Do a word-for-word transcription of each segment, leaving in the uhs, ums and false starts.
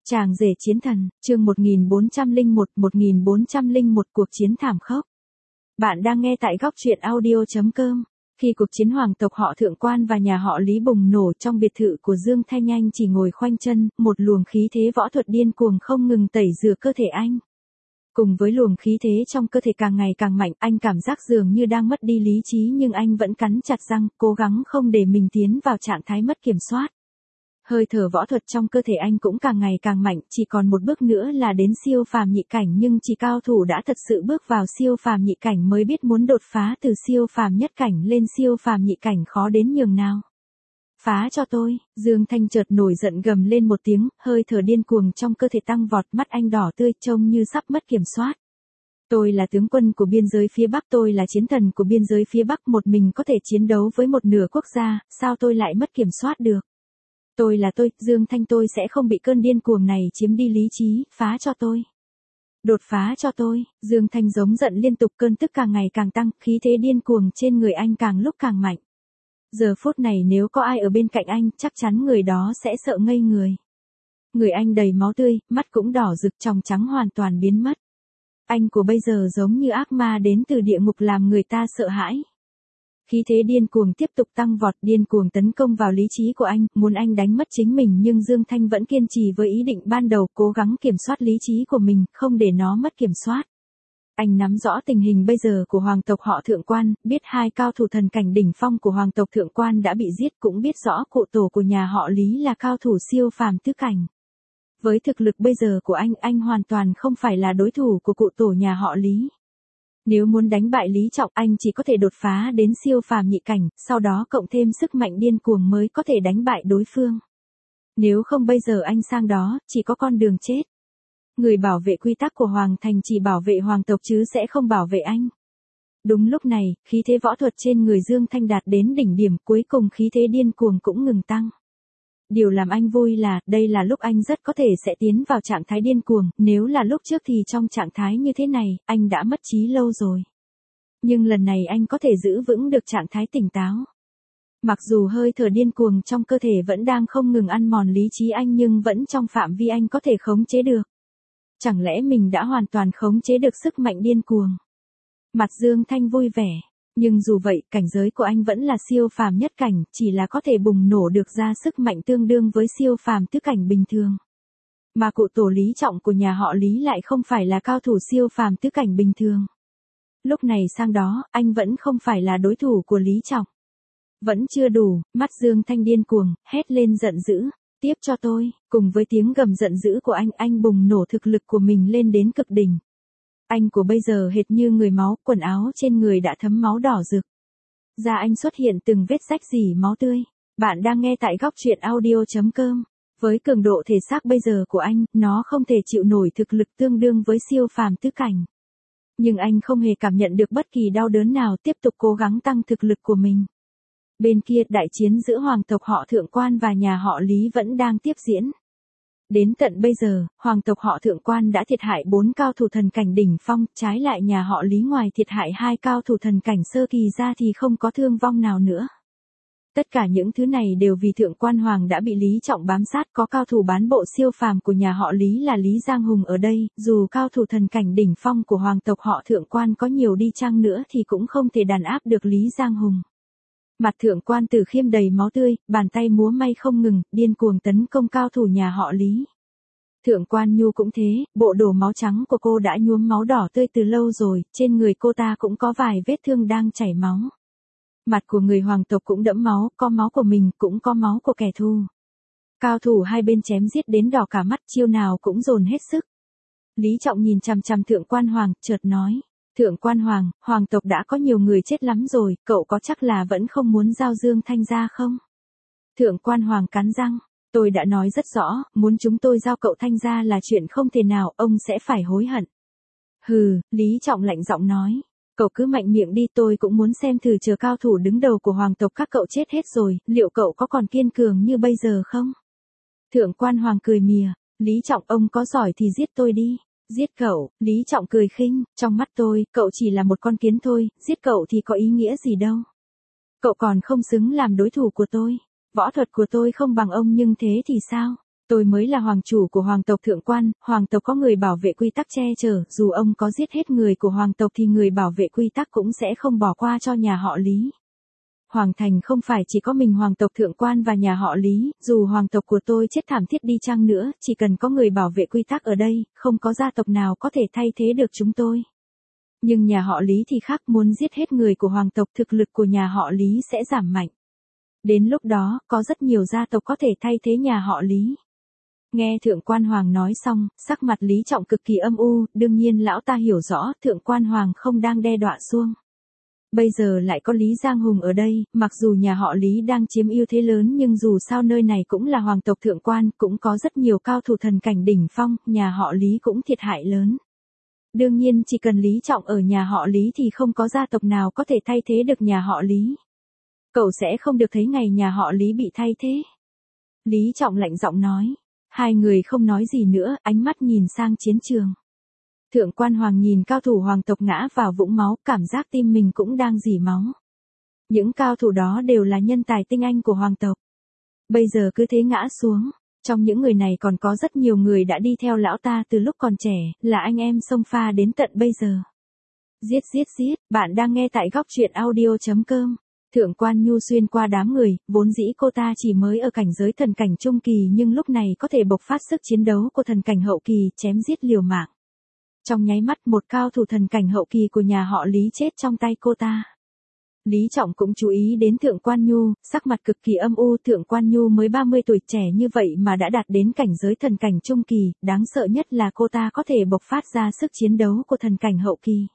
Chàng rể chiến thần, chương một nghìn bốn trăm lẻ một, một nghìn bốn trăm lẻ một cuộc chiến thảm khốc. Bạn đang nghe tại góc truyện audio chấm com. Khi cuộc chiến hoàng tộc họ Thượng Quan và nhà họ Lý bùng nổ trong biệt thự của Dương Thanh Anh chỉ ngồi khoanh chân, một luồng khí thế võ thuật điên cuồng không ngừng tẩy rửa cơ thể anh. Cùng với luồng khí thế trong cơ thể càng ngày càng mạnh, anh cảm giác dường như đang mất đi lý trí nhưng anh vẫn cắn chặt răng, cố gắng không để mình tiến vào trạng thái mất kiểm soát. Hơi thở võ thuật trong cơ thể anh cũng càng ngày càng mạnh, chỉ còn một bước nữa là đến siêu phàm nhị cảnh nhưng chỉ cao thủ đã thật sự bước vào siêu phàm nhị cảnh mới biết muốn đột phá từ siêu phàm nhất cảnh lên siêu phàm nhị cảnh khó đến nhường nào. Phá cho tôi, Dương Thanh chợt nổi giận gầm lên một tiếng, hơi thở điên cuồng trong cơ thể tăng vọt, mắt anh đỏ tươi trông như sắp mất kiểm soát. Tôi là tướng quân của biên giới phía Bắc, tôi là chiến thần của biên giới phía Bắc, một mình có thể chiến đấu với một nửa quốc gia, sao tôi lại mất kiểm soát được? Tôi là tôi, Dương Thanh, tôi sẽ không bị cơn điên cuồng này chiếm đi lý trí, phá cho tôi. Đột phá cho tôi, Dương Thanh giống giận liên tục, cơn tức càng ngày càng tăng, khí thế điên cuồng trên người anh càng lúc càng mạnh. Giờ phút này nếu có ai ở bên cạnh anh, chắc chắn người đó sẽ sợ ngây người. Người anh đầy máu tươi, mắt cũng đỏ rực, tròng trắng hoàn toàn biến mất. Anh của bây giờ giống như ác ma đến từ địa ngục làm người ta sợ hãi. Khí thế điên cuồng tiếp tục tăng vọt, điên cuồng tấn công vào lý trí của anh, muốn anh đánh mất chính mình nhưng Dương Thanh vẫn kiên trì với ý định ban đầu, cố gắng kiểm soát lý trí của mình, không để nó mất kiểm soát. Anh nắm rõ tình hình bây giờ của hoàng tộc họ Thượng Quan, biết hai cao thủ thần cảnh đỉnh phong của hoàng tộc Thượng Quan đã bị giết, cũng biết rõ cụ tổ của nhà họ Lý là cao thủ siêu phàm tứ cảnh. Với thực lực bây giờ của anh, anh hoàn toàn không phải là đối thủ của cụ tổ nhà họ Lý. Nếu muốn đánh bại Lý Trọng, anh chỉ có thể đột phá đến siêu phàm nhị cảnh, sau đó cộng thêm sức mạnh điên cuồng mới có thể đánh bại đối phương. Nếu không bây giờ anh sang đó, chỉ có con đường chết. Người bảo vệ quy tắc của Hoàng Thành chỉ bảo vệ hoàng tộc chứ sẽ không bảo vệ anh. Đúng lúc này, khí thế võ thuật trên người Dương Thanh đạt đến đỉnh điểm, cuối cùng khí thế điên cuồng cũng ngừng tăng. Điều làm anh vui là, đây là lúc anh rất có thể sẽ tiến vào trạng thái điên cuồng, nếu là lúc trước thì trong trạng thái như thế này, anh đã mất trí lâu rồi. Nhưng lần này anh có thể giữ vững được trạng thái tỉnh táo. Mặc dù hơi thở điên cuồng trong cơ thể vẫn đang không ngừng ăn mòn lý trí anh nhưng vẫn trong phạm vi anh có thể khống chế được. Chẳng lẽ mình đã hoàn toàn khống chế được sức mạnh điên cuồng? Mặt Dương Thanh vui vẻ. Nhưng dù vậy, cảnh giới của anh vẫn là siêu phàm nhất cảnh, chỉ là có thể bùng nổ được ra sức mạnh tương đương với siêu phàm tứ cảnh bình thường. Mà cụ tổ Lý Trọng của nhà họ Lý lại không phải là cao thủ siêu phàm tứ cảnh bình thường. Lúc này sang đó, anh vẫn không phải là đối thủ của Lý Trọng. Vẫn chưa đủ, mắt Dương Thanh điên cuồng, hét lên giận dữ, tiếp cho tôi, cùng với tiếng gầm giận dữ của anh, anh bùng nổ thực lực của mình lên đến cực đỉnh. Anh của bây giờ hệt như người máu, quần áo trên người đã thấm máu đỏ rực. Da anh xuất hiện từng vết rách rỉ máu tươi. Bạn đang nghe tại góc truyện audio chấm com. Với cường độ thể xác bây giờ của anh, nó không thể chịu nổi thực lực tương đương với siêu phàm tứ cảnh. Nhưng anh không hề cảm nhận được bất kỳ đau đớn nào, tiếp tục cố gắng tăng thực lực của mình. Bên kia, đại chiến giữa hoàng tộc họ Thượng Quan và nhà họ Lý vẫn đang tiếp diễn. Đến tận bây giờ, hoàng tộc họ Thượng Quan đã thiệt hại bốn cao thủ thần cảnh đỉnh phong, trái lại nhà họ Lý ngoài thiệt hại hai cao thủ thần cảnh sơ kỳ ra thì không có thương vong nào nữa. Tất cả những thứ này đều vì Thượng Quan Hoàng đã bị Lý Trọng bám sát, có cao thủ bán bộ siêu phàm của nhà họ Lý là Lý Giang Hùng ở đây, dù cao thủ thần cảnh đỉnh phong của hoàng tộc họ Thượng Quan có nhiều đi chăng nữa thì cũng không thể đàn áp được Lý Giang Hùng. Mặt Thượng Quan Tử Khiêm đầy máu tươi, bàn tay múa may không ngừng, điên cuồng tấn công cao thủ nhà họ Lý. Thượng Quan Nhu cũng thế, bộ đồ máu trắng của cô đã nhuốm máu đỏ tươi từ lâu rồi, trên người cô ta cũng có vài vết thương đang chảy máu. Mặt của người hoàng tộc cũng đẫm máu, có máu của mình, cũng có máu của kẻ thù. Cao thủ hai bên chém giết đến đỏ cả mắt, chiêu nào cũng dồn hết sức. Lý Trọng nhìn chằm chằm Thượng Quan Hoàng, chợt nói. Thượng Quan Hoàng, hoàng tộc đã có nhiều người chết lắm rồi, cậu có chắc là vẫn không muốn giao Dương Thanh ra không? Thượng Quan Hoàng cắn răng, tôi đã nói rất rõ, muốn chúng tôi giao cậu Thanh ra là chuyện không thể nào, ông sẽ phải hối hận. Hừ, Lý Trọng lạnh giọng nói, cậu cứ mạnh miệng đi, tôi cũng muốn xem thử chờ cao thủ đứng đầu của hoàng tộc các cậu chết hết rồi, liệu cậu có còn kiên cường như bây giờ không? Thượng Quan Hoàng cười mỉa, Lý Trọng ông có giỏi thì giết tôi đi. Giết cậu, Lý Trọng cười khinh, trong mắt tôi, cậu chỉ là một con kiến thôi, giết cậu thì có ý nghĩa gì đâu. Cậu còn không xứng làm đối thủ của tôi, võ thuật của tôi không bằng ông nhưng thế thì sao? Tôi mới là hoàng chủ của hoàng tộc thượng quan, hoàng tộc có người bảo vệ quy tắc che chở, dù ông có giết hết người của hoàng tộc thì người bảo vệ quy tắc cũng sẽ không bỏ qua cho nhà họ Lý. Hoàng thành không phải chỉ có mình hoàng tộc thượng quan và nhà họ Lý, dù hoàng tộc của tôi chết thảm thiết đi chăng nữa, chỉ cần có người bảo vệ quy tắc ở đây, không có gia tộc nào có thể thay thế được chúng tôi. Nhưng nhà họ Lý thì khác, muốn giết hết người của hoàng tộc, thực lực của nhà họ Lý sẽ giảm mạnh. Đến lúc đó, có rất nhiều gia tộc có thể thay thế nhà họ Lý. Nghe thượng quan hoàng nói xong, sắc mặt Lý Trọng cực kỳ âm u, đương nhiên lão ta hiểu rõ, thượng quan hoàng không đang đe dọa Xuông. Bây giờ lại có Lý Giang Hùng ở đây, mặc dù nhà họ Lý đang chiếm ưu thế lớn nhưng dù sao nơi này cũng là hoàng tộc thượng quan, cũng có rất nhiều cao thủ thần cảnh đỉnh phong, nhà họ Lý cũng thiệt hại lớn. Đương nhiên chỉ cần Lý Trọng ở nhà họ Lý thì không có gia tộc nào có thể thay thế được nhà họ Lý. Cậu sẽ không được thấy ngày nhà họ Lý bị thay thế. Lý Trọng lạnh giọng nói. Hai người không nói gì nữa, ánh mắt nhìn sang chiến trường. Thượng quan hoàng nhìn cao thủ hoàng tộc ngã vào vũng máu, cảm giác tim mình cũng đang rỉ máu. Những cao thủ đó đều là nhân tài tinh anh của hoàng tộc. Bây giờ cứ thế ngã xuống. Trong những người này còn có rất nhiều người đã đi theo lão ta từ lúc còn trẻ, là anh em xông pha đến tận bây giờ. Giết giết giết, bạn đang nghe tại góc truyện audio chấm com. Thượng quan Nhu xuyên qua đám người, vốn dĩ cô ta chỉ mới ở cảnh giới thần cảnh trung kỳ nhưng lúc này có thể bộc phát sức chiến đấu của thần cảnh hậu kỳ, chém giết liều mạng. Trong nháy mắt một cao thủ thần cảnh hậu kỳ của nhà họ Lý chết trong tay cô ta. Lý Trọng cũng chú ý đến thượng quan Nhu, sắc mặt cực kỳ âm u, thượng quan Nhu mới ba mươi tuổi, trẻ như vậy mà đã đạt đến cảnh giới thần cảnh trung kỳ, đáng sợ nhất là cô ta có thể bộc phát ra sức chiến đấu của thần cảnh hậu kỳ.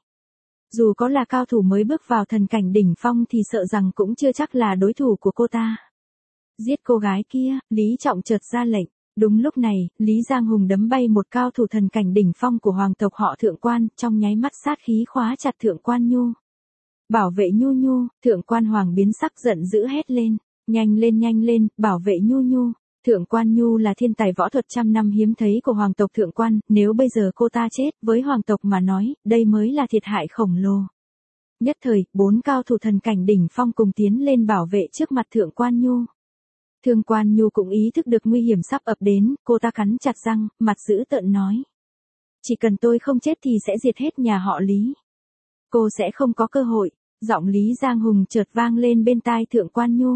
Dù có là cao thủ mới bước vào thần cảnh đỉnh phong thì sợ rằng cũng chưa chắc là đối thủ của cô ta. Giết cô gái kia, Lý Trọng chợt ra lệnh. Đúng lúc này, Lý Giang Hùng đấm bay một cao thủ thần cảnh đỉnh phong của hoàng tộc họ thượng quan, trong nháy mắt sát khí khóa chặt thượng quan Nhu. Bảo vệ Nhu Nhu, thượng quan hoàng biến sắc giận dữ hét lên. Nhanh lên nhanh lên, bảo vệ Nhu Nhu. Thượng quan Nhu là thiên tài võ thuật trăm năm hiếm thấy của hoàng tộc thượng quan, nếu bây giờ cô ta chết, với hoàng tộc mà nói, đây mới là thiệt hại khổng lồ. Nhất thời, bốn cao thủ thần cảnh đỉnh phong cùng tiến lên bảo vệ trước mặt thượng quan Nhu. Thượng quan Nhu cũng ý thức được nguy hiểm sắp ập đến, cô ta cắn chặt răng, mặt dữ tợn nói. Chỉ cần tôi không chết thì sẽ diệt hết nhà họ Lý. Cô sẽ không có cơ hội, giọng Lý Giang Hùng chợt vang lên bên tai thượng quan Nhu.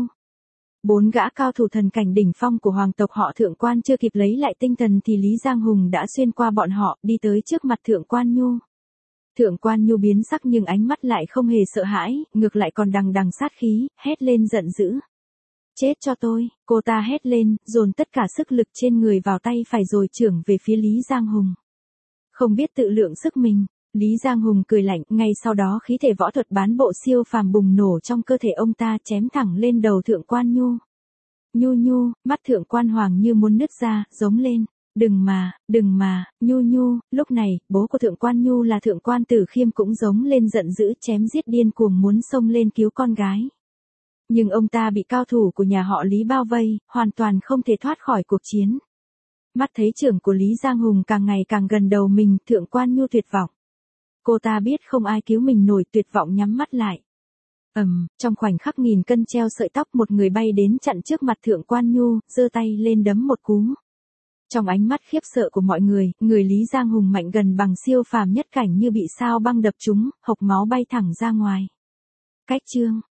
Bốn gã cao thủ thần cảnh đỉnh phong của hoàng tộc họ thượng quan chưa kịp lấy lại tinh thần thì Lý Giang Hùng đã xuyên qua bọn họ, đi tới trước mặt thượng quan Nhu. Thượng quan Nhu biến sắc nhưng ánh mắt lại không hề sợ hãi, ngược lại còn đằng đằng sát khí, hét lên giận dữ. Chết cho tôi, cô ta hét lên, dồn tất cả sức lực trên người vào tay phải rồi chưởng về phía Lý Giang Hùng. Không biết tự lượng sức mình, Lý Giang Hùng cười lạnh, ngay sau đó khí thể võ thuật bán bộ siêu phàm bùng nổ trong cơ thể ông ta, chém thẳng lên đầu thượng quan Nhu. Nhu Nhu, mắt thượng quan hoàng như muốn nứt ra, giống lên. Đừng mà, đừng mà, Nhu Nhu, lúc này, bố của thượng quan Nhu là thượng quan Tử Khiêm cũng giống lên giận dữ, chém giết điên cuồng muốn xông lên cứu con gái. Nhưng ông ta bị cao thủ của nhà họ Lý bao vây, hoàn toàn không thể thoát khỏi cuộc chiến. Mắt thấy trưởng của Lý Giang Hùng càng ngày càng gần đầu mình, thượng quan Nhu tuyệt vọng. Cô ta biết không ai cứu mình nổi, tuyệt vọng nhắm mắt lại. Ầm, um, trong khoảnh khắc nghìn cân treo sợi tóc, một người bay đến chặn trước mặt thượng quan Nhu, giơ tay lên đấm một cú. Trong ánh mắt khiếp sợ của mọi người, người Lý Giang Hùng mạnh gần bằng siêu phàm nhất cảnh như bị sao băng đập trúng, hộc máu bay thẳng ra ngoài. Cách chương